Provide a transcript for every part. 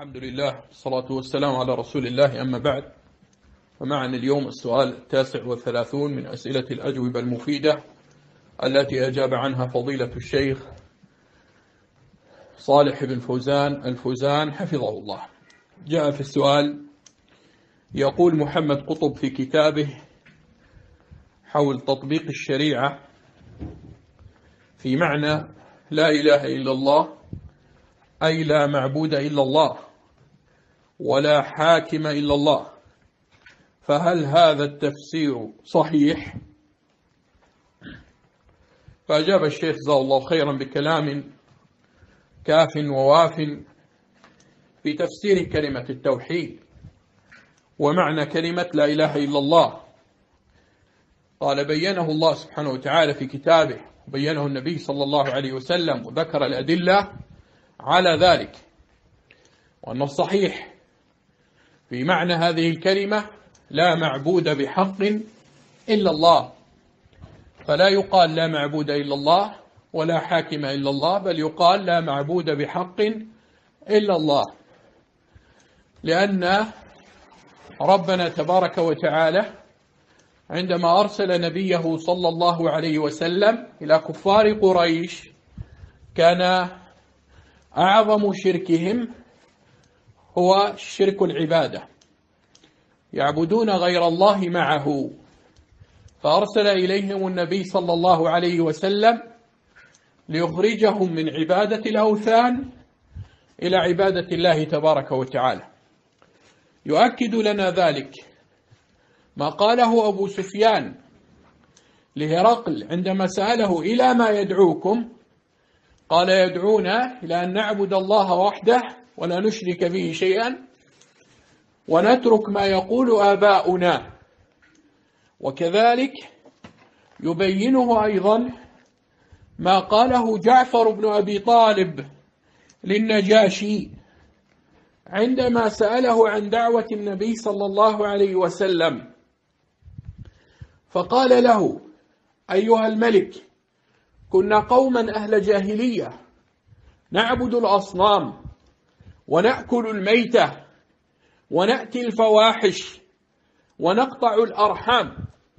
الحمد لله والصلاة والسلام على رسول الله، أما بعد، فمعنا اليوم السؤال 39 من أسئلة الأجوبة المفيدة التي أجاب عنها فضيلة الشيخ صالح بن فوزان الفوزان حفظه الله. جاء في السؤال يقول محمد قطب في كتابه حول تطبيق الشريعة في معنى لا إله إلا الله، أي لا معبود إلا الله ولا حاكم إلا الله، فهل هذا التفسير صحيح؟ فأجاب الشيخ جزاه الله خيرا بكلام كاف وواف في تفسير كلمة التوحيد ومعنى كلمة لا إله إلا الله. قال بينه الله سبحانه وتعالى في كتابه، وبينه النبي صلى الله عليه وسلم، وذكر الأدلة على ذلك، وأن الصحيح في معنى هذه الكلمة لا معبود بحق إلا الله، فلا يقال لا معبود إلا الله ولا حاكم إلا الله، بل يقال لا معبود بحق إلا الله، لأن ربنا تبارك وتعالى عندما أرسل نبيه صلى الله عليه وسلم إلى كفار قريش كان أعظم شركهم هو شرك العبادة، يعبدون غير الله معه، فأرسل إليهم النبي صلى الله عليه وسلم ليخرجهم من عبادة الأوثان إلى عبادة الله تبارك وتعالى. يؤكد لنا ذلك ما قاله أبو سفيان لهرقل عندما سأله إلى ما يدعوكم؟ قال يدعونا إلى أن نعبد الله وحده ولا نشرك به شيئا ونترك ما يقول آباؤنا. وكذلك يبينه أيضا ما قاله جعفر بن أبي طالب للنجاشي عندما سأله عن دعوة النبي صلى الله عليه وسلم، فقال له أيها الملك، كنا قوما أهل جاهلية نعبد الأصنام ونأكل الميتة ونأتي الفواحش ونقطع الأرحام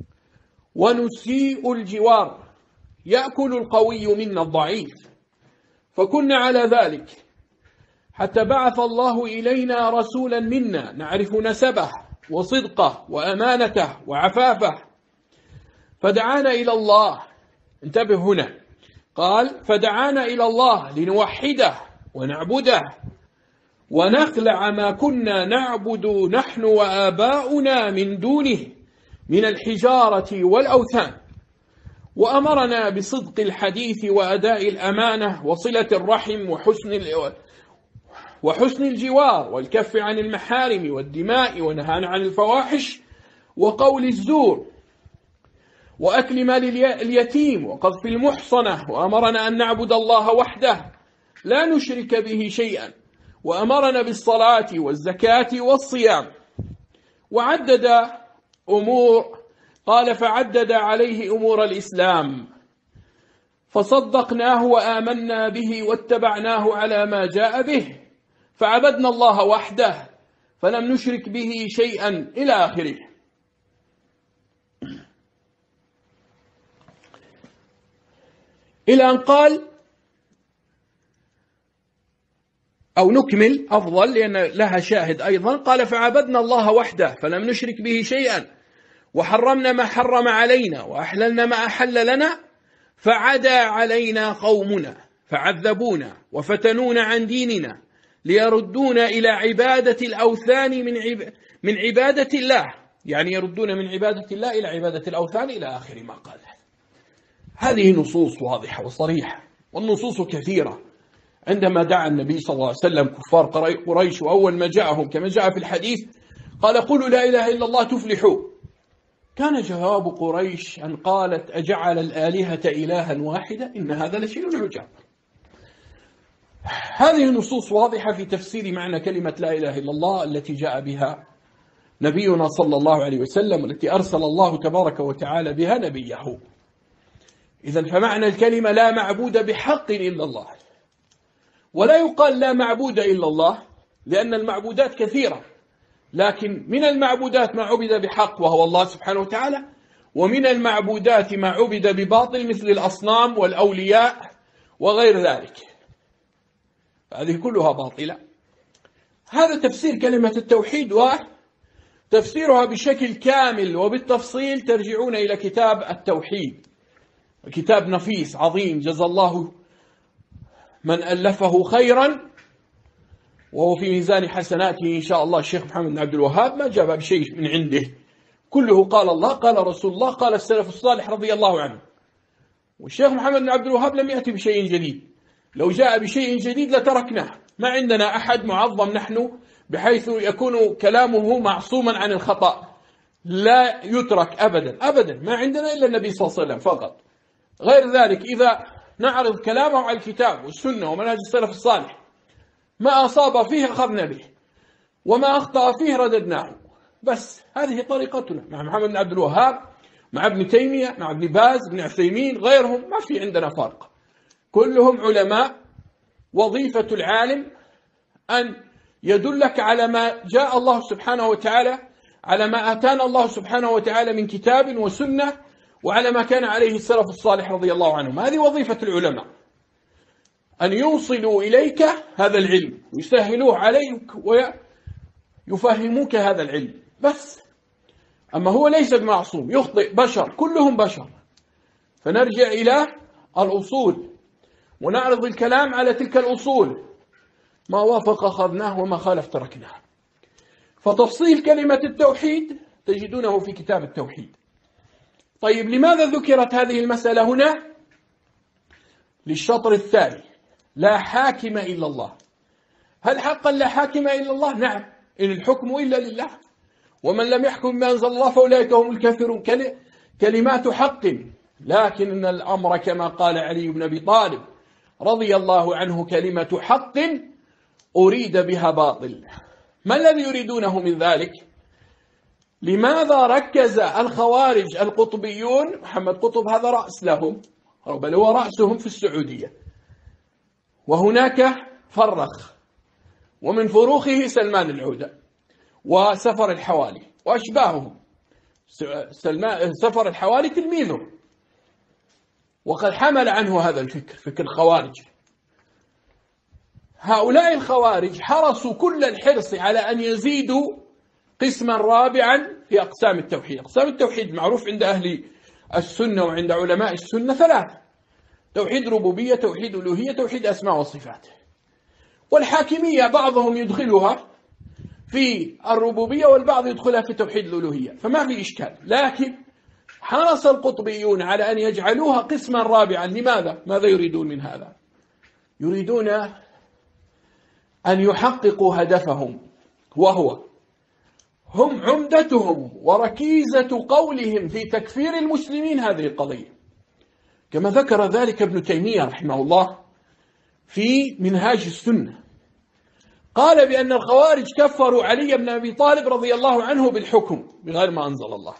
ونسيء الجوار، يأكل القوي منا الضعيف، فكنا على ذلك حتى بعث الله إلينا رسولا منا نعرف نسبه وصدقه وأمانته وعفافه، فدعانا إلى الله. انتبه هنا، قال فدعانا إلى الله لنوحده ونعبده ونخلع ما كنا نعبد نحن وآباؤنا من دونه من الحجارة والأوثان، وأمرنا بصدق الحديث وأداء الأمانة وصلة الرحم وحسن الجوار والكف عن المحارم والدماء، ونهانا عن الفواحش وقول الزور وأكل مال اليتيم وقذف المحصنة، وأمرنا أن نعبد الله وحده لا نشرك به شيئا، وأمرنا بالصلاة والزكاة والصيام، وعدد أمور. قال فعدد عليه أمور الإسلام فصدقناه وآمنا به واتبعناه على ما جاء به، فعبدنا الله وحده فلم نشرك به شيئا إلى آخره. إلى أن قال، أو نكمل أفضل لأن لها شاهد أيضا، قال فعبدنا الله وحده فلم نشرك به شيئا وحرمنا ما حرم علينا وأحللنا ما أحل لنا، فعدا علينا قومنا فعذبونا وفتنونا عن ديننا ليردونا إلى عبادة الأوثان من عبادة الله، يعني يردون من عبادة الله إلى عبادة الأوثان إلى آخر ما قال. هذه نصوص واضحة وصريحة، والنصوص كثيرة. عندما دعا النبي صلى الله عليه وسلم كفار قريش، وأول ما جاءهم كما جاء في الحديث قال قولوا لا إله إلا الله تفلحوا، كان جواب قريش أن قالت أجعل الآلهة إلها واحدة إن هذا لشيء عجاب. هذه نصوص واضحة في تفسير معنى كلمة لا إله إلا الله التي جاء بها نبينا صلى الله عليه وسلم، والتي أرسل الله تبارك وتعالى بها نبيه. إذن فمعنى الكلمة لا معبود بحق إلا الله، ولا يقال لا معبود إلا الله لأن المعبودات كثيرة، لكن من المعبودات ما عبد بحق وهو الله سبحانه وتعالى، ومن المعبودات ما عبد بباطل مثل الأصنام والأولياء وغير ذلك، هذه كلها باطلة. هذا تفسير كلمة التوحيد، وتفسيرها بشكل كامل وبالتفصيل ترجعون إلى كتاب التوحيد، كتاب نفيس عظيم جزا الله من ألفه خيرا، وهو في ميزان حسناته إن شاء الله. الشيخ محمد بن عبد الوهاب ما جاب بشيء من عنده، كله قال الله قال رسول الله قال السلف الصالح رضي الله عنه. والشيخ محمد بن عبد الوهاب لم يأتي بشيء جديد، لو جاء بشيء جديد لتركناه. ما عندنا أحد معظم نحن بحيث يكون كلامه معصوما عن الخطأ، لا يترك أبدا أبدا. ما عندنا إلا النبي صلى الله عليه وسلم فقط. غير ذلك إذا نعرض كلامه على الكتاب والسنة ومنهج السلف الصالح، ما أصاب فيه أخذنا به، وما أخطأ فيه رددناه. بس هذه طريقتنا مع محمد بن عبد الوهاب، مع ابن تيمية، مع ابن باز، ابن عثيمين، غيرهم، ما في عندنا فرق، كلهم علماء. وظيفة العالم أن يدلك على ما جاء الله سبحانه وتعالى، على ما آتانا الله سبحانه وتعالى من كتاب وسنة، وعلى ما كان عليه السلف الصالح رضي الله عنهم. هذه وظيفة العلماء، أن يوصلوا إليك هذا العلم ويسهلوه عليك ويفهموك هذا العلم بس. أما هو ليس بمعصوم، يخطئ، بشر، كلهم بشر. فنرجع إلى الأصول ونعرض الكلام على تلك الأصول، ما وافق أخذناه وما خالف تركناه. فتفصيل كلمة التوحيد تجدونه في كتاب التوحيد. طيب لماذا ذكرت هذه المسألة هنا؟ للشطر الثاني، لا حاكم إلا الله. هل حقا لا حاكم إلا الله؟ نعم، إن الحكم إلا لله، ومن لم يحكم بما أنزل الله فأولئك هم الكافرون. كلمات حق، لكن إن الأمر كما قال علي بن أبي طالب رضي الله عنه كلمة حق أريد بها باطل. ما الذي يريدونه من ذلك؟ لماذا ركز الخوارج القطبيون، محمد قطب هذا رأس لهم، بل هو رأسهم في السعودية، وهناك فرخ، ومن فروخه سلمان العودة وسفر الحوالي وأشباههم. سفر الحوالي تلميذه، وقد حمل عنه هذا الفكر، فكر الخوارج. هؤلاء الخوارج حرصوا كل الحرص على أن يزيدوا قسما رابعا في أقسام التوحيد. أقسام التوحيد معروف عند أهل السنة وعند علماء السنة ثلاثة: توحيد ربوبية، توحيد ألوهية، توحيد أسماء وصفات. والحاكمية بعضهم يدخلها في الربوبية والبعض يدخلها في توحيد الألوهية، فما في إشكال. لكن حرص القطبيون على أن يجعلوها قسما رابعا. لماذا؟ ماذا يريدون من هذا؟ يريدون أن يحققوا هدفهم، وهو هم عمدتهم وركيزة قولهم في تكفير المسلمين هذه القضية، كما ذكر ذلك ابن تيمية رحمه الله في منهاج السنة. قال بأن الخوارج كفروا علي بن أبي طالب رضي الله عنه بالحكم بغير ما أنزل الله.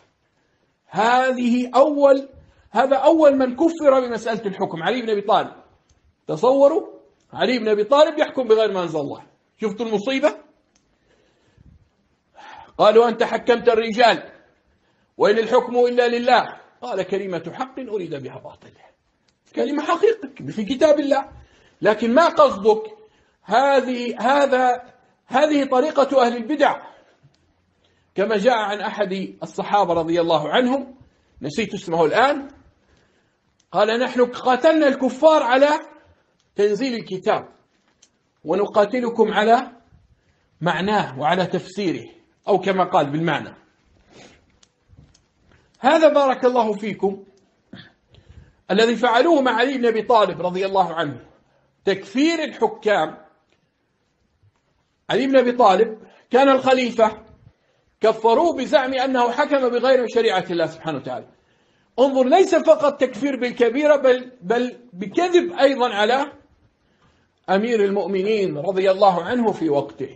هذا أول من كفر بمسألة الحكم، علي بن أبي طالب. تصوروا علي بن أبي طالب يحكم بغير ما أنزل الله. شفتوا المصيبة؟ قالوا أنت حكمت الرجال وإن الحكم إلا لله. قال كلمة حق أريد بها باطل. كلمة حقيقة في كتاب الله، لكن ما قصدك؟ هذه طريقة أهل البدع، كما جاء عن أحد الصحابة رضي الله عنهم، نسيت اسمه الآن، قال نحن قاتلنا الكفار على تنزيل الكتاب ونقاتلكم على معناه وعلى تفسيره، أو كما قال بالمعنى. هذا بارك الله فيكم الذي فعلوه مع علي بن أبي طالب رضي الله عنه، تكفير الحكام. علي بن أبي طالب كان الخليفة، كفروه بزعم أنه حكم بغير شريعة الله سبحانه وتعالى. انظر، ليس فقط تكفير بالكبيرة، بل بكذب أيضا على أمير المؤمنين رضي الله عنه في وقته.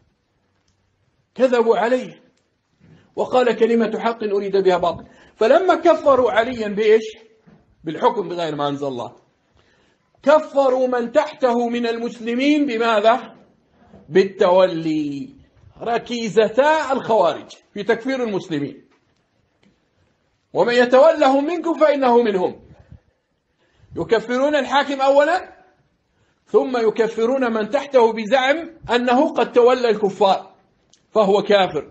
كذبوا عليه وقال كلمة حق أريد بها باطل. فلما كفروا عليا بإيش؟ بالحكم بغير ما أنزل الله، كفروا من تحته من المسلمين بماذا؟ بالتولي، ركيزتا الخوارج في تكفير المسلمين. ومن يتولهم منكم فإنه منهم. يكفرون الحاكم أولا، ثم يكفرون من تحته بزعم أنه قد تولى الكفار فهو كافر.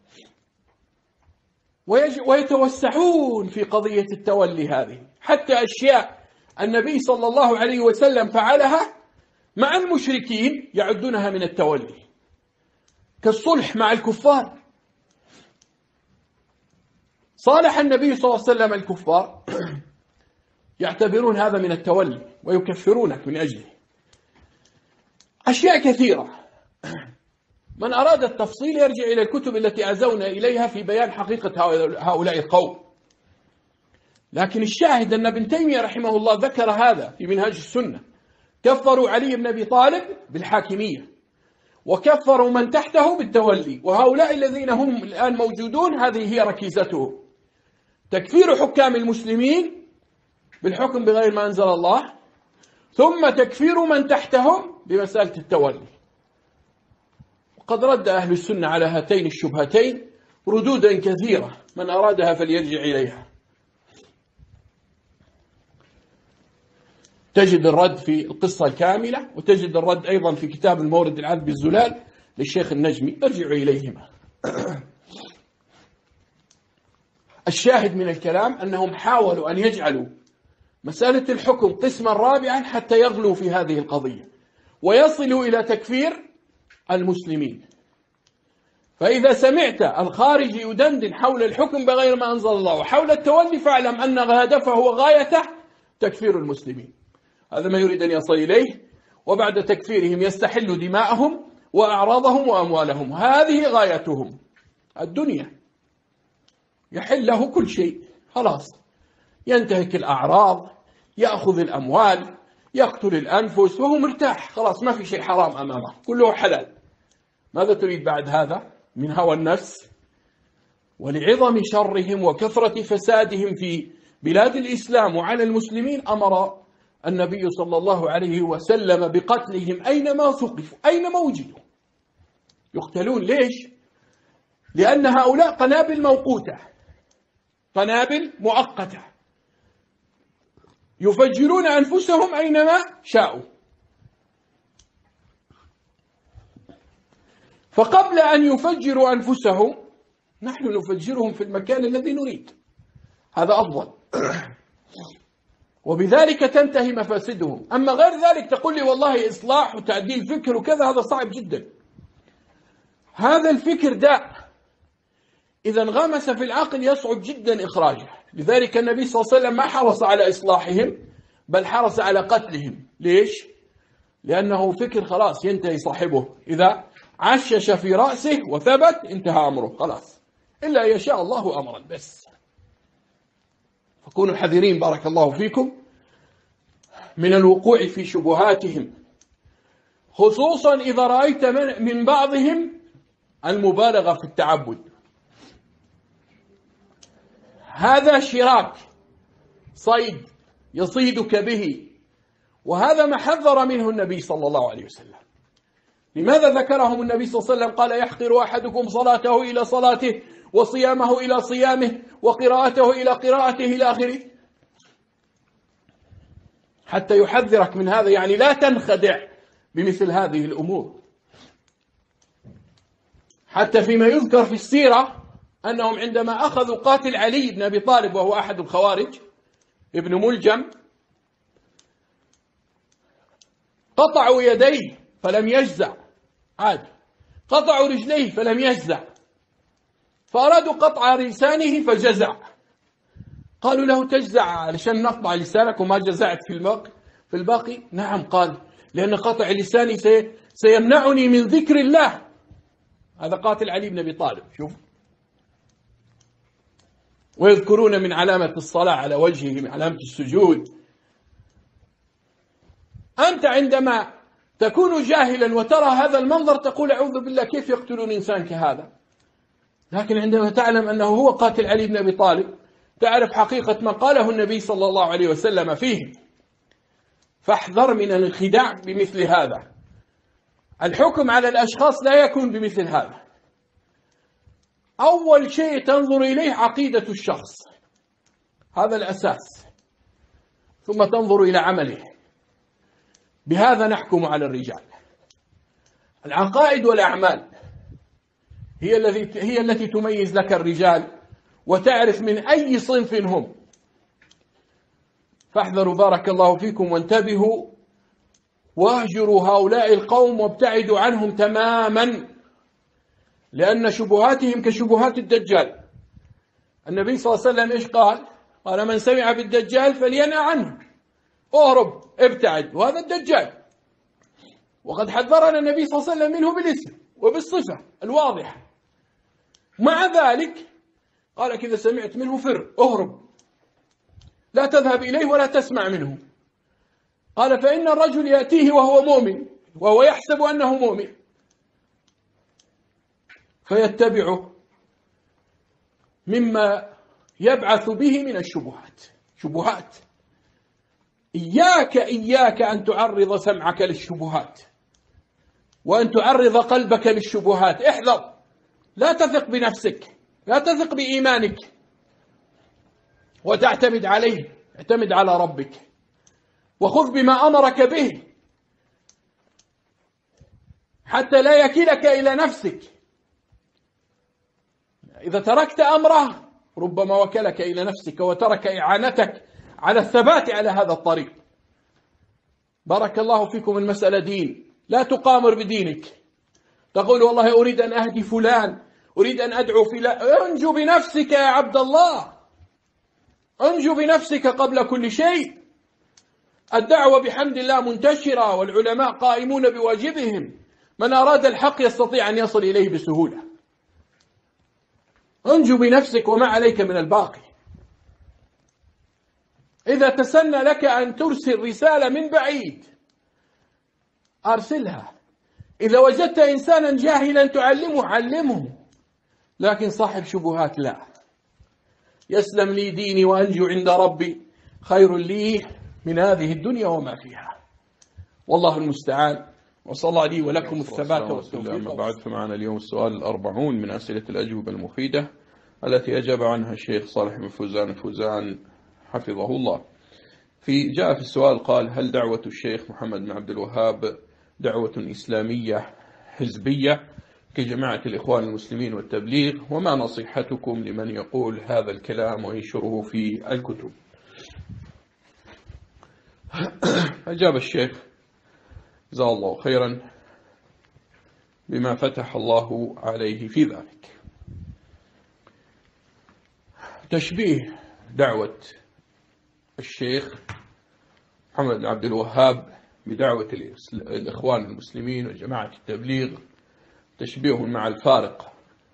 ويتوسعون في قضية التولي هذه، حتى أشياء النبي صلى الله عليه وسلم فعلها مع المشركين يعدونها من التولي، كالصلح مع الكفار. صالح النبي صلى الله عليه وسلم الكفار يعتبرون هذا من التولي ويكفرونك من أجله. أشياء كثيرة، من أراد التفصيل يرجع إلى الكتب التي عزونا إليها في بيان حقيقة هؤلاء القوم. لكن الشاهد أن ابن تيمية رحمه الله ذكر هذا في منهاج السنة. كفروا علي بن أبي طالب بالحاكمية، وكفروا من تحته بالتولي، وهؤلاء الذين هم الآن موجودون هذه هي ركيزتهم: تكفير حكام المسلمين بالحكم بغير ما أنزل الله، ثم تكفير من تحتهم بمسألة التولي. وقد رد أهل السنة على هاتين الشبهتين ردودا كثيرة، من أرادها فليرجع إليها. تجد الرد في القصة الكاملة، وتجد الرد أيضا في كتاب المورد العذب الزلال للشيخ النجمي، ارجعوا إليهما. الشاهد من الكلام أنهم حاولوا أن يجعلوا مسألة الحكم قسما رابعا حتى يغلوا في هذه القضية ويصلوا إلى تكفير المسلمين. فإذا سمعت الخارج يدندن حول الحكم بغير ما أنزل الله وحول التولي فاعلم أن هدفه وغايته تكفير المسلمين. هذا ما يريد أن يصل إليه، وبعد تكفيرهم يستحل دماءهم وأعراضهم وأموالهم. هذه غايتهم الدنيا، يحل له كل شيء، خلاص ينتهك الأعراض، يأخذ الأموال، يقتل الأنفس، وهو مرتاح، خلاص ما في شيء حرام أمامه، كله حلال. ماذا تريد بعد هذا من هوى النفس؟ ولعظم شرهم وكثرة فسادهم في بلاد الإسلام وعلى المسلمين أمر النبي صلى الله عليه وسلم بقتلهم أينما ثقفوا، أينما وجدوا يقتلون. ليش؟ لأن هؤلاء قنابل موقوتة، قنابل مؤقتة، يفجرون أنفسهم أينما شاءوا. فقبل أن يفجروا أنفسهم نحن نفجرهم في المكان الذي نريد، هذا أفضل، وبذلك تنتهي مفاسدهم. أما غير ذلك تقول لي والله إصلاح وتعديل فكر وكذا، هذا صعب جدا. هذا الفكر داء إذا انغمس في العقل يصعب جدا إخراجه. لذلك النبي صلى الله عليه وسلم ما حرص على إصلاحهم بل حرص على قتلهم. ليش؟ لأنه فكر خلاص ينتهي صاحبه، إذا عشش في رأسه وثبت انتهى أمره خلاص، إلا يشاء الله أمرا بس. فكونوا حذرين بارك الله فيكم من الوقوع في شبهاتهم، خصوصا إذا رأيت من بعضهم المبالغة في التعبد. هذا شراك، صيد يصيدك به، وهذا ما حذر منه النبي صلى الله عليه وسلم. لماذا ذكرهم النبي صلى الله عليه وسلم؟ قال: يحقر أحدكم صلاته إلى صلاته، وصيامه إلى صيامه، وقراءته إلى قراءته، إلى آخره، حتى يحذرك من هذا. يعني لا تنخدع بمثل هذه الأمور. حتى فيما يذكر في السيرة أنهم عندما أخذوا قاتل علي بن أبي طالب وهو أحد الخوارج ابن ملجم، قطعوا يديه فلم يجزع، عاد قطعوا رجليه فلم يجزع، فأرادوا قطع لسانه فجزع. قالوا له: تجزع علشان نقطع لسانك وما جزعت في الباقي؟ نعم. قال: لأن قطع لساني سيمنعني من ذكر الله. هذا قاتل علي بن أبي طالب. شوف، ويذكرون من علامة الصلاة على وجهه من علامة السجود. أنت عندما تكون جاهلا وترى هذا المنظر تقول: أعوذ بالله، كيف يقتلون إنسان كهذا؟ لكن عندما تعلم أنه هو قاتل علي بن أبي طالب تعرف حقيقة ما قاله النبي صلى الله عليه وسلم فيه. فاحذر من الانخداع بمثل هذا. الحكم على الأشخاص لا يكون بمثل هذا. أول شيء تنظر إليه عقيدة الشخص، هذا الأساس، ثم تنظر إلى عمله. بهذا نحكم على الرجال. العقائد والأعمال هي التي تميز لك الرجال وتعرف من أي صنف هم. فاحذروا بارك الله فيكم وانتبهوا، واهجروا هؤلاء القوم وابتعدوا عنهم تماما، لأن شبهاتهم كشبهات الدجال. النبي صلى الله عليه وسلم إيش قال؟ قال: من سمع بالدجال فلينأ عنه، اهرب، ابتعد، وهذا الدجال. وقد حذرنا النبي صلى الله عليه وسلم منه بالاسم وبالصفة الواضحة. مع ذلك قال: إذا سمعت منه فر، اهرب، لا تذهب إليه ولا تسمع منه. قال: فإن الرجل يأتيه وهو مؤمن وهو يحسب أنه مؤمن فيتبعه مما يبعث به من الشبهات. شبهات، إياك أن تعرض سمعك للشبهات وأن تعرض قلبك للشبهات. احذر، لا تثق بنفسك، لا تثق بإيمانك وتعتمد عليه. اعتمد على ربك وخذ بما أمرك به حتى لا يكلك إلى نفسك. إذا تركت أمره ربما وكلك إلى نفسك وترك إعانتك على الثبات على هذا الطريق. بارك الله فيكم، المسألة دين، لا تقامر بدينك. تقول: والله أريد أن أهدي فلان، أريد أن أدعو فلان. انجو بنفسك يا عبد الله، انجو بنفسك قبل كل شيء. الدعوة بحمد الله منتشرة والعلماء قائمون بواجبهم. من أراد الحق يستطيع أن يصل إليه بسهولة. انجو بنفسك وما عليك من الباقي. إذا تسنى لك أن ترسل رسالة من بعيد أرسلها. إذا وجدت إنسانا جاهلا تعلمه علمه، لكن صاحب شبهات لا. يسلم لي ديني وأنجو عند ربي خير لي من هذه الدنيا وما فيها، والله المستعان. وصلى الله لي ولكم الثبات والتوفيق. أما بعد، فمعنا اليوم السؤال 40 من أسئلة الأجوبة المفيدة التي أجاب عنها الشيخ صالح بن فوزان حفظه الله. جاء في السؤال قال: هل دعوة الشيخ محمد بن عبد الوهاب دعوة إسلامية حزبية كجماعة الإخوان المسلمين والتبليغ؟ وما نصيحتكم لمن يقول هذا الكلام وينشره في الكتب؟ أجاب الشيخ جزاه الله خيرا بما فتح الله عليه في ذلك. تشبيه دعوة الشيخ محمد بن عبد الوهاب بدعوة الإخوان المسلمين وجماعة التبليغ تشبيه مع الفارق،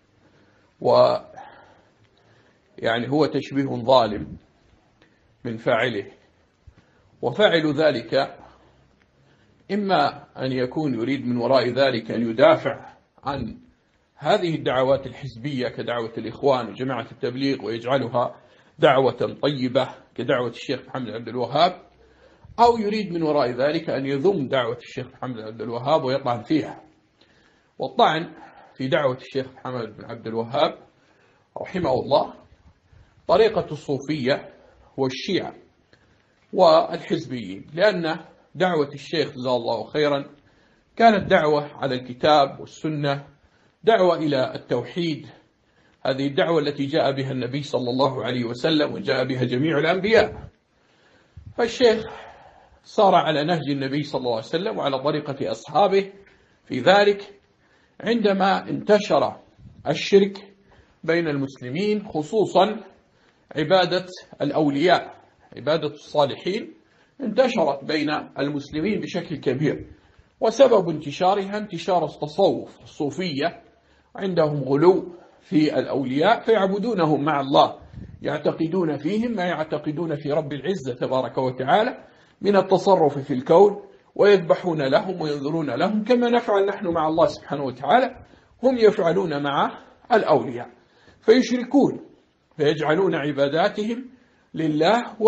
ويعني هو تشبيه ظالم من فاعله. وفاعل ذلك إما أن يكون يريد من وراء ذلك أن يدافع عن هذه الدعوات الحزبية كدعوة الإخوان وجماعة التبليغ ويجعلها دعوة طيبة كدعوة الشيخ محمد بن عبد الوهاب، أو يريد من وراء ذلك أن يذم دعوة الشيخ محمد بن عبد الوهاب ويطعن فيها. والطعن في دعوة الشيخ محمد بن عبد الوهاب رحمه الله طريقة الصوفية والشيعة والحزبيين، لأن دعوة الشيخ جزاه الله خيرا كانت دعوة على الكتاب والسنة، دعوة إلى التوحيد. هذه الدعوة التي جاء بها النبي صلى الله عليه وسلم وجاء بها جميع الأنبياء. فالشيخ صار على نهج النبي صلى الله عليه وسلم وعلى طريقة أصحابه في ذلك. عندما انتشر الشرك بين المسلمين، خصوصا عبادة الأولياء، عبادة الصالحين، انتشرت بين المسلمين بشكل كبير. وسبب انتشارها انتشار التصوف الصوفية، عندهم غلو في الأولياء فيعبدونهم مع الله، يعتقدون فيهم ما يعتقدون في رب العزة تبارك وتعالى من التصرف في الكون، ويذبحون لهم وينذرون لهم كما نفعل نحن مع الله سبحانه وتعالى، هم يفعلون مع الأولياء، فيشركون فيجعلون عباداتهم لله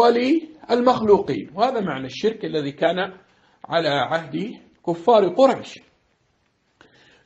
وللمخلوقين. وهذا معنى الشرك الذي كان على عهد كفار قريش.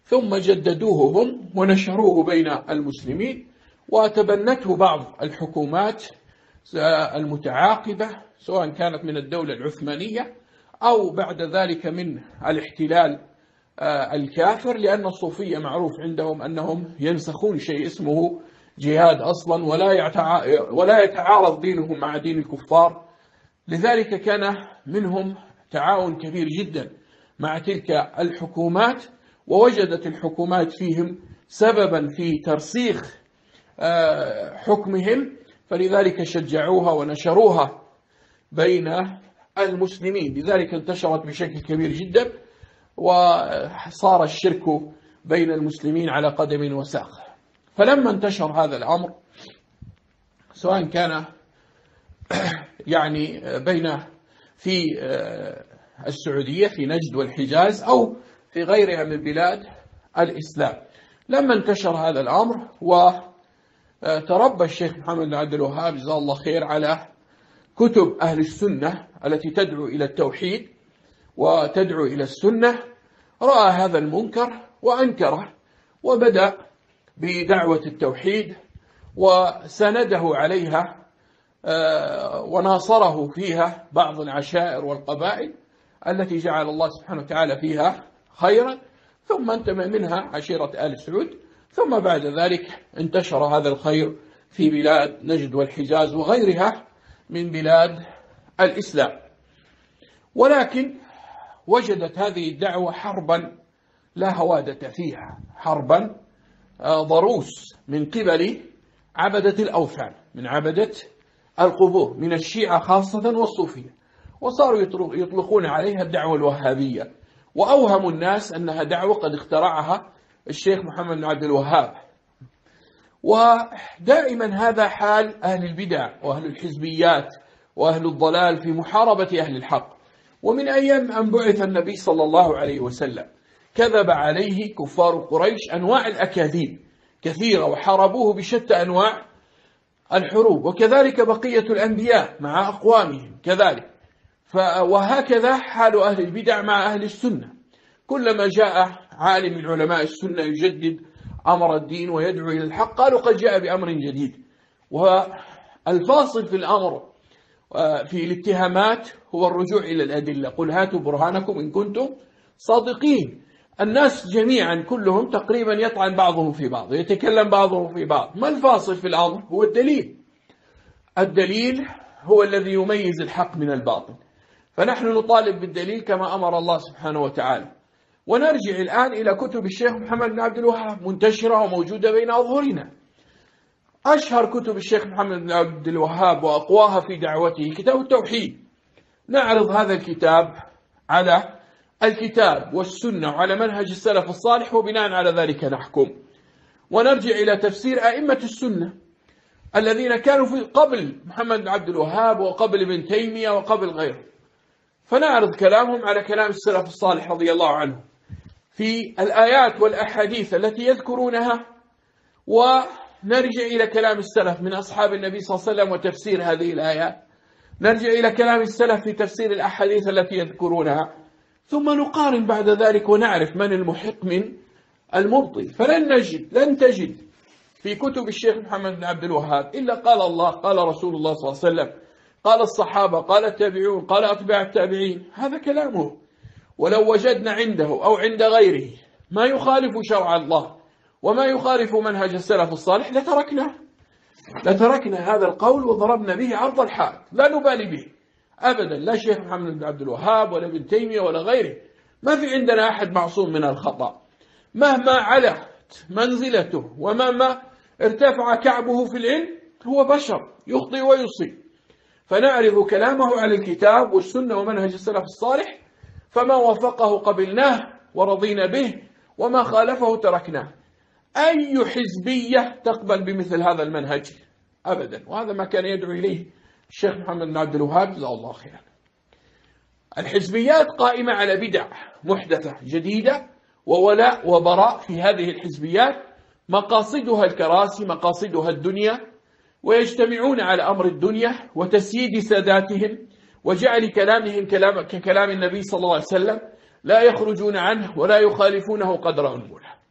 ثم جددوه هم ونشروه بين المسلمين، وتبنته بعض الحكومات المتعاقبة سواء كانت من الدولة العثمانية أو بعد ذلك من الاحتلال الكافر، لأن الصوفية معروف عندهم أنهم ينسخون شيء اسمه جهاد أصلا، ولا يتعارض دينهم مع دين الكفار. لذلك كان منهم تعاون كبير جدا مع تلك الحكومات، ووجدت الحكومات فيهم سببا في ترسيخ حكمهم، فلذلك شجعوها ونشروها بين المسلمين. لذلك انتشرت بشكل كبير جدا، وصار الشرك بين المسلمين على قدم وساق. فلما انتشر هذا الأمر سواء كان يعني في السعودية في نجد والحجاز أو في غيرها من بلاد الإسلام، لما انتشر هذا الأمر وتربى الشيخ محمد بن عبد الوهاب جزاه الله خير على كتب أهل السنة التي تدعو إلى التوحيد وتدعو إلى السنة، رأى هذا المنكر وأنكره، وبدأ بدعوة التوحيد وسنده عليها وناصره فيها بعض العشائر والقبائل التي جعل الله سبحانه وتعالى فيها خيرا، ثم انتمى منها عشيرة آل سعود، ثم بعد ذلك انتشر هذا الخير في بلاد نجد والحجاز وغيرها من بلاد الإسلام. ولكن وجدت هذه الدعوة حربا لا هوادة فيها، حربا ضروس من قبل عبدة الأوثان، من عبدة القبور، من الشيعة خاصة والصوفية، وصاروا يطلقون عليها الدعوة الوهابية، وأوهموا الناس أنها دعوة قد اخترعها الشيخ محمد بن عبد الوهاب. ودائما هذا حال أهل البدع وأهل الحزبيات وأهل الضلال في محاربة أهل الحق. ومن أيام أن بعث النبي صلى الله عليه وسلم كذب عليه كفار قريش أنواع الأكاذيب كثيرة، وحاربوه بشتى أنواع الحروب، وكذلك بقية الأنبياء مع أقوامهم كذلك. وهكذا حال أهل البدع مع أهل السنة، كلما جاء عالم من علماء السنة يجدد أمر الدين ويدعو إلى الحق قالوا قد جاء بأمر جديد. والفاصل في الأمر في الاتهامات هو الرجوع إلى الأدلة، قل هاتوا برهانكم إن كنتم صادقين. الناس جميعا كلهم تقريبا يطعن بعضهم في بعض، يتكلم بعضهم في بعض. ما الفاصل في الأمر؟ هو الدليل. الدليل هو الذي يميز الحق من الباطل، فنحن نطالب بالدليل كما أمر الله سبحانه وتعالى. ونرجع الآن إلى كتب الشيخ محمد بن عبد الوهاب منتشرة وموجودة بين أظهرنا. أشهر كتب الشيخ محمد بن عبد الوهاب وأقواها في دعوته كتاب التوحيد. نعرض هذا الكتاب على الكتاب والسنة وعلى منهج السلف الصالح، وبناء على ذلك نحكم. ونرجع إلى تفسير أئمة السنة الذين كانوا في قبل محمد بن عبد الوهاب وقبل ابن تيمية وقبل غيره، فنعرض كلامهم على كلام السلف الصالح رضي الله عنه في الآيات والأحاديث التي يذكرونها، ونرجع إلى كلام السلف من أصحاب النبي صلى الله عليه وسلم وتفسير هذه الآيات، نرجع إلى كلام السلف في تفسير الأحاديث التي يذكرونها، ثم نقارن بعد ذلك ونعرف من المحق من المبطل. لن تجد في كتب الشيخ محمد بن عبد الوهاب إلا قال الله، قال رسول الله صلى الله عليه وسلم، قال الصحابة، قال التابعون، قال أتباع التابعين. هذا كلامه. ولو وجدنا عنده أو عند غيره ما يخالف شرع الله وما يخالف منهج السلف الصالح لتركنا هذا القول وضربنا به عرض الحائط، لا نبالي به أبدا، لا شيخ محمد بن عبد الوهاب ولا ابن تيمية ولا غيره. ما في عندنا أحد معصوم من الخطأ، مهما علت منزلته ومهما ارتفع كعبه في العلم هو بشر يخطئ ويصيب. فنعرض كلامه على الكتاب والسنة ومنهج السلف الصالح، فما وافقه قبلناه ورضينا به، وما خالفه تركناه. أي حزبية تقبل بمثل هذا المنهج؟ أبدا. وهذا ما كان يدعو إليه الشيخ محمد بن عبد الوهاب جزاه الله خيرا. الحزبيات قائمة على بدع محدثة جديدة وولاء وبراء في هذه الحزبيات، مقاصدها الكراسي، مقاصدها الدنيا، ويجتمعون على أمر الدنيا وتسييد ساداتهم وجعل كلامهم ككلام النبي صلى الله عليه وسلم، لا يخرجون عنه ولا يخالفونه قدر أنمله.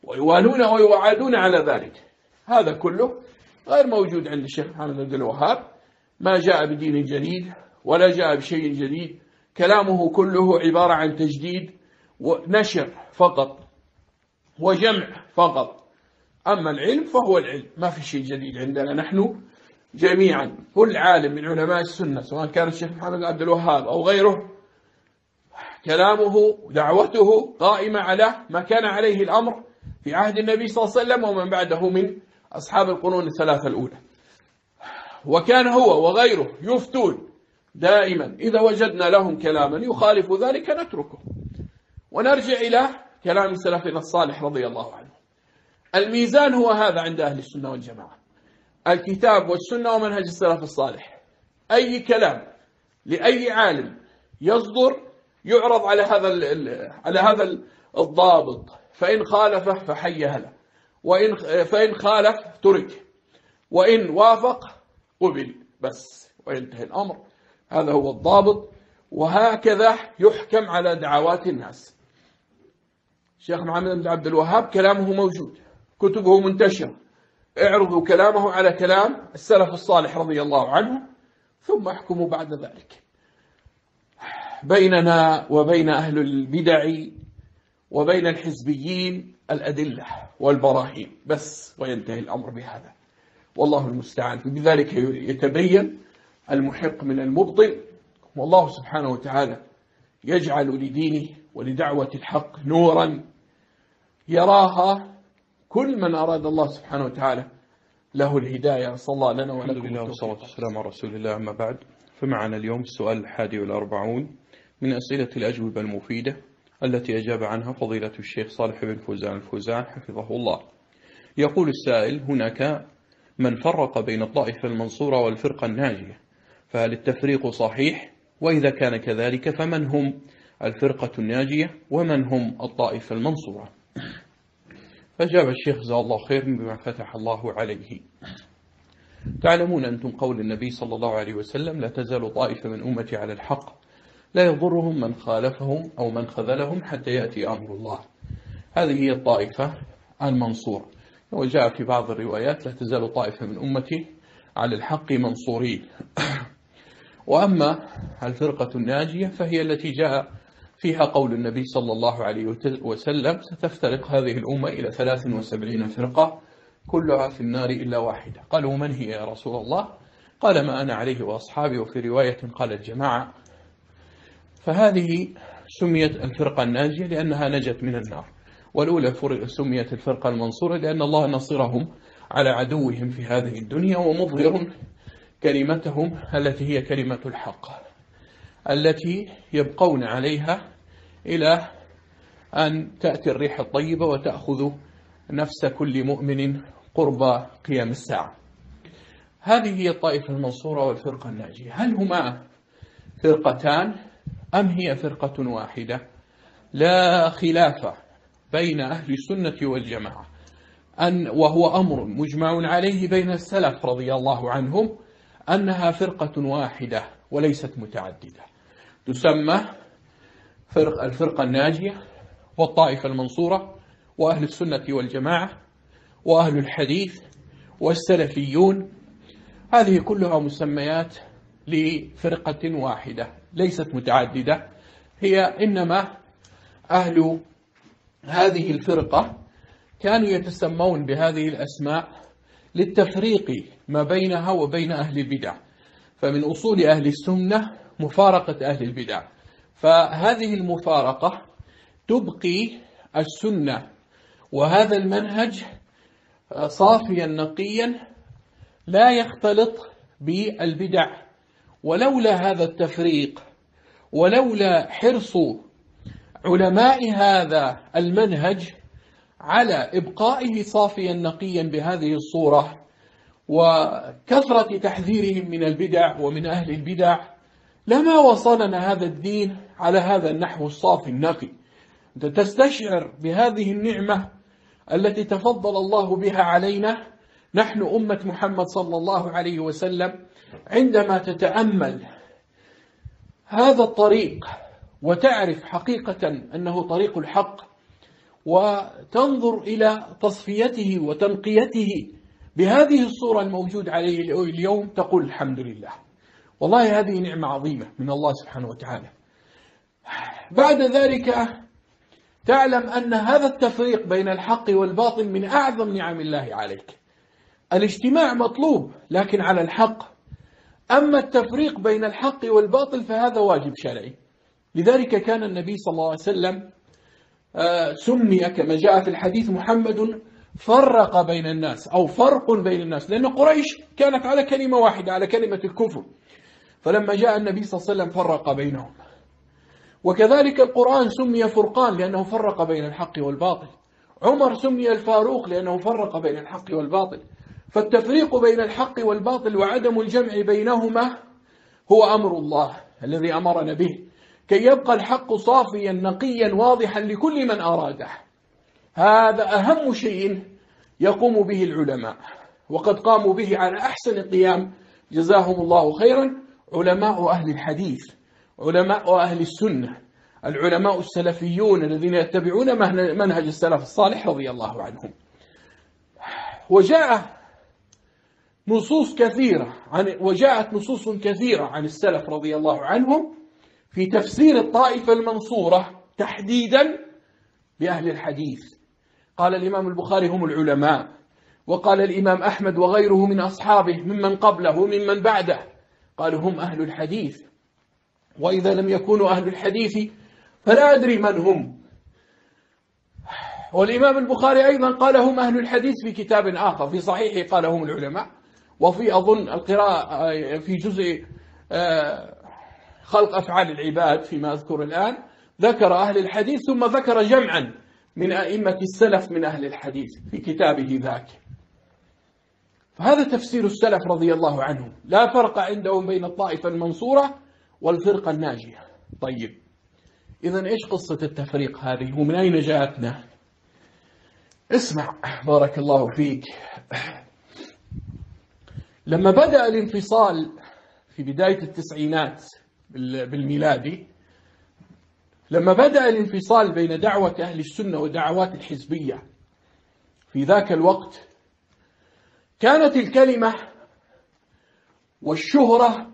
ويوالون ويوعدون على ذلك. هذا كله غير موجود عند الشيخ محمد عبد الوهاب. ما جاء بدين جديد ولا جاء بشيء جديد، كلامه كله عبارة عن تجديد ونشر فقط وجمع فقط. أما العلم فهو العلم، ما في شيء جديد عندنا نحن جميعا. كل عالم من علماء السنة سواء كان الشيخ محمد عبد الوهاب أو غيره، كلامه دعوته قائمة على ما كان عليه الأمر في عهد النبي صلى الله عليه وسلم ومن بعده من أصحاب القرون الثلاثة الأولى. وكان هو وغيره يفتون دائما، إذا وجدنا لهم كلاما يخالف ذلك نتركه ونرجع إلى كلام سلفنا الصالح رضي الله عنه. الميزان هو هذا عند أهل السنة والجماعة، الكتاب والسنة ومنهج السلف الصالح. أي كلام لأي عالم يصدر يعرض على هذا الضابط، فإن خالفه فحي هلا، فإن خالف ترك، وإن وافق قبل بس وينتهي الأمر. هذا هو الضابط، وهكذا يحكم على دعوات الناس. الشيخ محمد بن عبد الوهاب كلامه موجود، كتبه منتشرة، اعرضوا كلامه على كلام السلف الصالح رضي الله عنه ثم احكموا بعد ذلك. بيننا وبين أهل البدع وبين الحزبيين الأدلة والبراهين بس وينتهي الأمر بهذا، والله المستعان. بذلك يتبين المحق من المبطل، والله سبحانه وتعالى يجعل لدينه ولدعوة الحق نورا يراها كل من أراد الله سبحانه وتعالى له الهداية. صلى الله لنا ولكم. الحمد لله والصلاة والسلام على رسول الله. أما بعد، فمعنا اليوم السؤال 41 من أسئلة الأجوبة المفيدة التي أجاب عنها فضيلة الشيخ صالح بن فوزان الفوزان حفظه الله. يقول السائل: هناك من فرق بين الطائفة المنصورة والفرقة الناجية، فهل التفريق صحيح؟ وإذا كان كذلك فمن هم الفرقة الناجية ومن هم الطائفة المنصورة؟ فجاب الشيخ جزاه الله خير بما فتح الله عليه. تعلمون أنتم قول النبي صلى الله عليه وسلم: لا تزال طائفة من أمتي على الحق لا يضرهم من خالفهم أو من خذلهم حتى يأتي أمر الله. هذه هي الطائفة المنصورة. وجاء في بعض الروايات: لا تزال طائفة من أمتي على الحق منصورين. وأما الفرقة الناجية فهي التي جاء فيها قول النبي صلى الله عليه وسلم: ستفترق هذه الأمة إلى 73 فرقة كلها في النار إلا واحدة. قالوا: من هي يا رسول الله؟ قال: ما أنا عليه وأصحابي. وفي رواية قال: الجماعة. فهذه سميت الفرقة الناجية لأنها نجت من النار. والأولى سميت الفرقة المنصورة لأن الله نصرهم على عدوهم في هذه الدنيا ومظهر كلمتهم التي هي كلمة الحق التي يبقون عليها إلى أن تأتي الريح الطيبة وتأخذ نفس كل مؤمن قرب قيام الساعة. هذه هي الطائفة المنصورة والفرقة الناجية. هل هما فرقتان أم هي فرقة واحدة؟ لا خلاف بين أهل السنة والجماعة وهو أمر مجمع عليه بين السلف رضي الله عنهم أنها فرقة واحدة وليست متعددة، تسمى الفرقة الناجية والطائفة المنصورة وأهل السنة والجماعة وأهل الحديث والسلفيون. هذه كلها مسميات لفرقة واحدة ليست متعددة. هي إنما أهل هذه الفرقة كانوا يتسمون بهذه الأسماء للتفريق ما بينها وبين أهل البدع، فمن أصول أهل السنة مفارقة أهل البدع، فهذه المفارقة تبقي السنة وهذا المنهج صافيا نقيا لا يختلط بالبدع. ولولا هذا التفريق ولولا حرص علماء هذا المنهج على إبقائه صافيا نقيا بهذه الصورة وكثرة تحذيرهم من البدع ومن أهل البدع لما وصلنا هذا الدين على هذا النحو الصافي النقي. أنت تستشعر بهذه النعمة التي تفضل الله بها علينا نحن أمة محمد صلى الله عليه وسلم عندما تتأمل هذا الطريق وتعرف حقيقة أنه طريق الحق وتنظر إلى تصفيته وتنقيته بهذه الصورة الموجود عليه اليوم تقول الحمد لله. والله هذه نعمة عظيمة من الله سبحانه وتعالى. بعد ذلك تعلم أن هذا التفريق بين الحق والباطل من أعظم نعم الله عليك. الاجتماع مطلوب لكن على الحق، أما التفريق بين الحق والباطل فهذا واجب شرعي. لذلك كان النبي صلى الله عليه وسلم سمي كما جاء في الحديث محمد فرق بين الناس أو فرق بين الناس، لأن قريش كانت على كلمة واحدة، على كلمة الكفر، فلما جاء النبي صلى الله عليه وسلم فرق بينهم. وكذلك القرآن سمي فرقان لأنه فرق بين الحق والباطل. عمر سمي الفاروق لأنه فرق بين الحق والباطل. فالتفريق بين الحق والباطل وعدم الجمع بينهما هو أمر الله الذي أمرنا به، كي يبقى الحق صافيا نقيا واضحا لكل من أراده. هذا أهم شيء يقوم به العلماء، وقد قاموا به على أحسن قيام جزاهم الله خيرا علماء أهل الحديث، علماء أهل السنة، العلماء السلفيون الذين يتبعون منهج السلف الصالح رضي الله عنهم. وجاءت نصوص كثيرة عن السلف رضي الله عنهم في تفسير الطائفة المنصورة تحديدا بأهل الحديث. قال الإمام البخاري هم العلماء، وقال الإمام أحمد وغيره من أصحابه ممن قبله وممن بعده قالوا هم أهل الحديث. وإذا لم يكونوا أهل الحديث فلا أدري من هم. والإمام البخاري أيضا قال هم أهل الحديث في كتاب آخر في صحيحه قال هم العلماء، وفي أظن القراءة في جزء خلق أفعال العباد فيما أذكر الآن ذكر أهل الحديث ثم ذكر جمعا من أئمة السلف من أهل الحديث في كتابه ذاك. فهذا تفسير السلف رضي الله عنهم، لا فرق عندهم بين الطائفة المنصورة والفرقة الناجية. طيب إذن إيش قصة التفريق هذه ومن أين جاءتنا؟ اسمع بارك الله فيك. لما بدأ الانفصال في بداية التسعينات بالميلادي، لما بدأ الانفصال بين دعوة أهل السنة ودعوات الحزبية في ذاك الوقت، كانت الكلمة والشهرة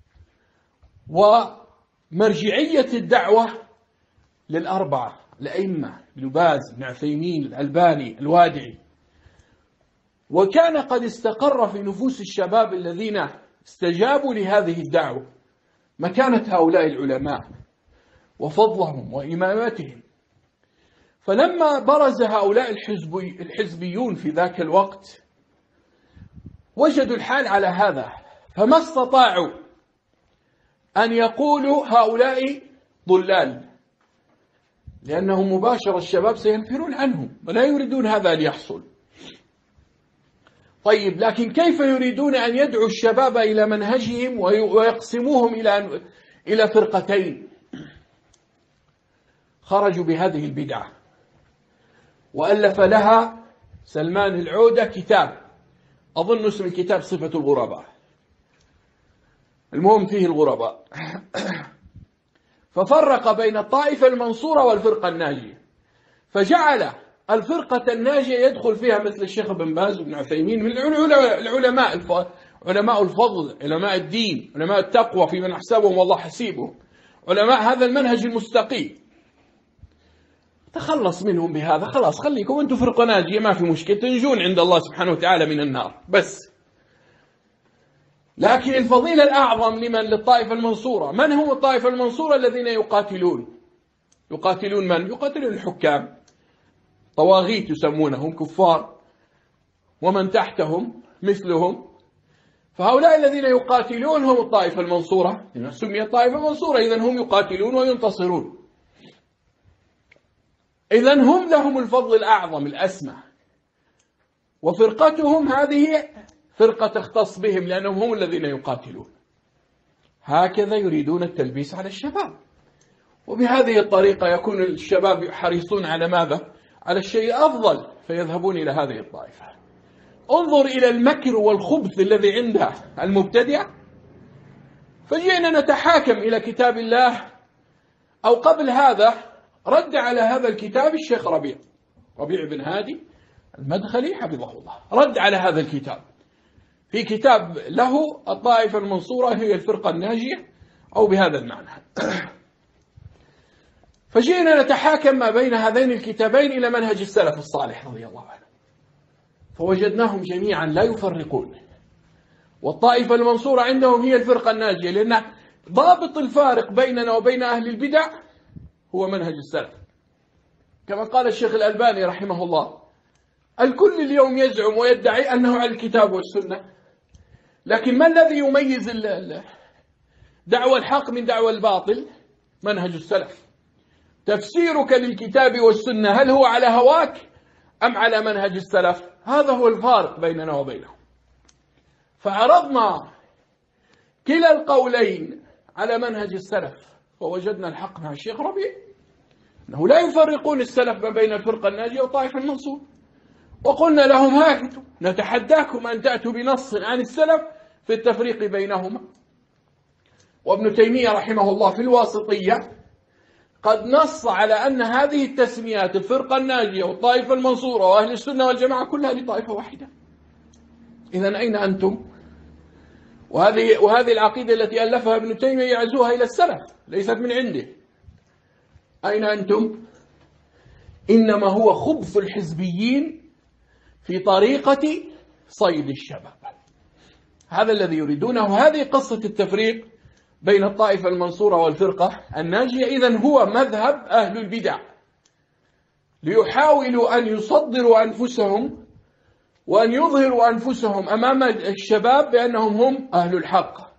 ومرجعية الدعوة للأربعة الأئمة ابن باز، ابن عثيمين، الألباني، الوادعي. وكان قد استقر في نفوس الشباب الذين استجابوا لهذه الدعوة مكانة هؤلاء العلماء وفضلهم وإمامتهم. فلما برز هؤلاء الحزبيون في ذاك الوقت وجدوا الحال على هذا، فما استطاعوا أن يقولوا هؤلاء ضلال، لأنهم مباشرة الشباب سينفرون عنهم ولا يريدون هذا أن يحصل. طيب لكن كيف يريدون أن يدعوا الشباب إلى منهجهم ويقسموهم إلى فرقتين؟ خرجوا بهذه البدعة، وألف لها سلمان العودة كتاب، أظن اسم الكتاب صفة الغرباء، المهم فيه الغرباء. ففرق بين الطائفة المنصورة والفرقة الناجية، فجعل الفرقة الناجية يدخل فيها مثل الشيخ ابن باز وابن عثيمين من العلماء، علماء الفضل، علماء الدين، علماء التقوى في من أحسبهم والله حسيبهم، علماء هذا المنهج المستقيم. تخلص منهم بهذا، خلاص خليكم أنتم فرقة ناجية ما في مشكلة، تنجون عند الله سبحانه وتعالى من النار بس. لكن الفضيلة الأعظم للطائفة المنصورة. من هم الطائفة المنصورة؟ الذين يقاتلون من؟ يقاتلون الحكام، طواغيت يسمونهم، كفار، ومن تحتهم مثلهم. فهؤلاء الذين يقاتلون هم الطائفة المنصورة، سميت الطائفة المنصورة، إذن هم يقاتلون وينتصرون، إذن هم لهم الفضل الأعظم الأسمى. وفرقتهم هذه فرقة تختص بهم لأنهم هم الذين يقاتلون. هكذا يريدون التلبيس على الشباب، وبهذه الطريقة يكون الشباب حريصون على ماذا؟ على الشيء الأفضل، فيذهبون إلى هذه الطائفة. انظر إلى المكر والخبث الذي عند المبتدع. فجئنا نتحاكم إلى كتاب الله، أو قبل هذا رد على هذا الكتاب الشيخ ربيع ربيع بن هادي المدخلي حفظه الله رد على هذا الكتاب في كتاب له الطائفة المنصورة هي الفرقة الناجية أو بهذا المعنى. فجئنا نتحاكم ما بين هذين الكتابين إلى منهج السلف الصالح رضي الله عنه، فوجدناهم جميعا لا يفرقون، والطائفة المنصورة عندهم هي الفرقة الناجية، لأن ضابط الفارق بيننا وبين أهل البدع هو منهج السلف. كما قال الشيخ الألباني رحمه الله: الكل اليوم يزعم ويدعي أنه على الكتاب والسنة، لكن ما الذي يميز دعوى الحق من دعوى الباطل؟ منهج السلف. تفسيرك للكتاب والسنة هل هو على هواك أم على منهج السلف؟ هذا هو الفارق بيننا وبينهم. فعرضنا كلا القولين على منهج السلف، فوجدنا الحق مع الشيخ ربيع أنه لا يفرقون السلف ما بين الفرقة الناجية وطائفة المنصور، وقلنا لهم: هاكتوا نتحداكم أن تأتوا بنص عن السلف في التفريق بينهما. وابن تيمية رحمه الله في الواسطية قد نص على أن هذه التسميات الفرقة الناجية والطائفة المنصورة وأهل السنة والجماعة كلها لطائفة واحدة. إذن أين أنتم؟ وهذه العقيدة التي ألفها ابن تيمية يعزوها إلى السلف، ليست من عنده. أين أنتم؟ إنما هو خبث الحزبيين في طريقة صيد الشباب، هذا الذي يريدونه. هذه قصة التفريق بين الطائفة المنصورة والفرقة الناجية إذن هو مذهب أهل البدع، ليحاولوا أن يصدروا أنفسهم وأن يظهروا أنفسهم أمام الشباب بأنهم هم أهل الحق،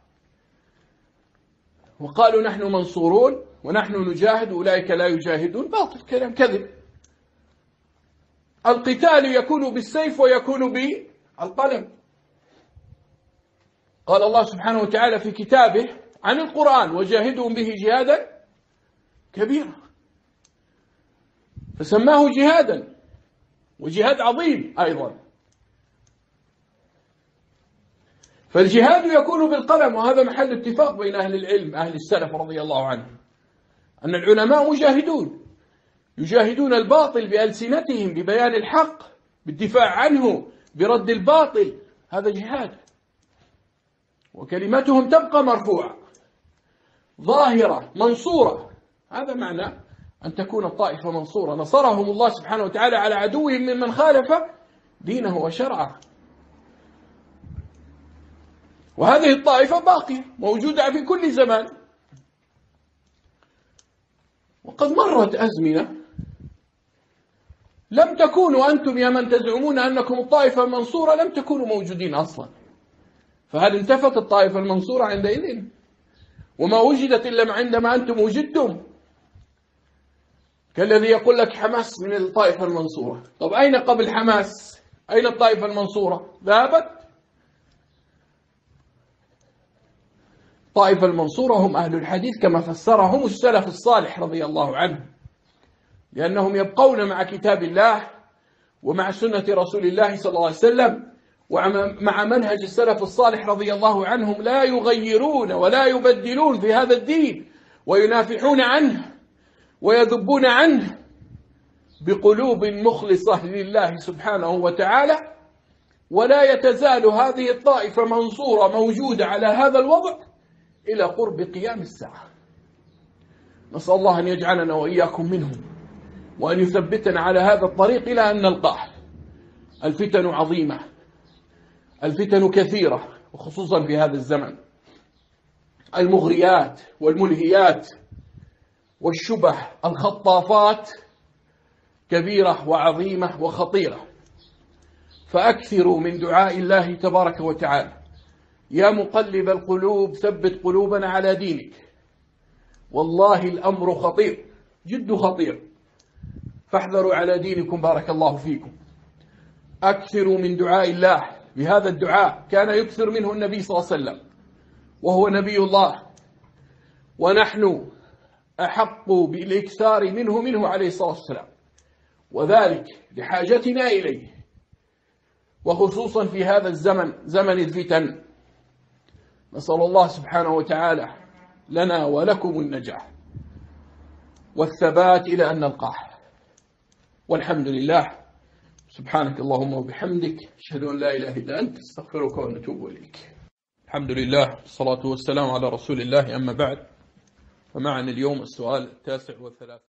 وقالوا: نحن منصورون ونحن نجاهد أولئك لا يجاهدون. باطل، كلام كذب. القتال يكون بالسيف ويكون بالقلم. قال الله سبحانه وتعالى في كتابه عن القرآن: وجاهدهم به جهادا كبيرا، فسماه جهادا، وجهاد عظيم أيضا. فالجهاد يكون بالقلم، وهذا محل اتفاق بين أهل العلم أهل السلف رضي الله عنهم، أن العلماء مجاهدون، يجاهدون الباطل بألسنتهم ببيان الحق، بالدفاع عنه، برد الباطل، هذا جهاد. وكلمتهم تبقى مرفوعة ظاهرة منصورة، هذا معنى أن تكون الطائفة منصورة، نصرهم الله سبحانه وتعالى على عدوهم ممن خالف دينه وشرعه. وهذه الطائفة باقية موجودة في كل زمان. وقد مرت أزمنة لم تكونوا أنتم يا من تزعمون أنكم الطائفة المنصورة لم تكونوا موجودين أصلا، فهل انتفت الطائفة المنصورة عندئذ؟ وما وجدت إلا عندما أنتم وجدتم، كالذي يقول لك حماس من الطائفة المنصورة. طب أين قبل حماس؟ أين الطائفة المنصورة؟ ذهبت. الطائفة المنصورة هم أهل الحديث كما فسرهم السلف الصالح رضي الله عنهم، لأنهم يبقون مع كتاب الله ومع سنة رسول الله صلى الله عليه وسلم ومع منهج السلف الصالح رضي الله عنهم، لا يغيرون ولا يبدلون في هذا الدين، وينافحون عنه ويذبون عنه بقلوب مخلصة لله سبحانه وتعالى. ولا يتزال هذه الطائفة منصورة موجودة على هذا الوضع إلى قرب قيام الساعة. نسأل الله أن يجعلنا وإياكم منهم، وأن يثبتنا على هذا الطريق إلى أن نلقاه. الفتن عظيمة، الفتن كثيرة، وخصوصا في هذا الزمن، المغريات والملهيات والشبه الخطافات كبيرة وعظيمة وخطيرة. فأكثروا من دعاء الله تبارك وتعالى: يا مقلب القلوب ثبت قلوبنا على دينك. والله الأمر خطير، جد خطير، فاحذروا على دينكم بارك الله فيكم. أكثروا من دعاء الله بهذا الدعاء، كان يكثر منه النبي صلى الله عليه وسلم وهو نبي الله، ونحن أحق بالإكثار منه عليه الصلاة والسلام، وذلك لحاجتنا إليه، وخصوصا في هذا الزمن زمن الفتن. نسأل الله سبحانه وتعالى لنا ولكم النجاح والثبات إلى أن نلقاه. والحمد لله. سبحانك اللهم وبحمدك، أشهد أن لا إله إلا أنت، استغفرك ونتوب إليك. الحمد لله، الصلاة والسلام على رسول الله، أما بعد، فمعنا اليوم السؤال 39.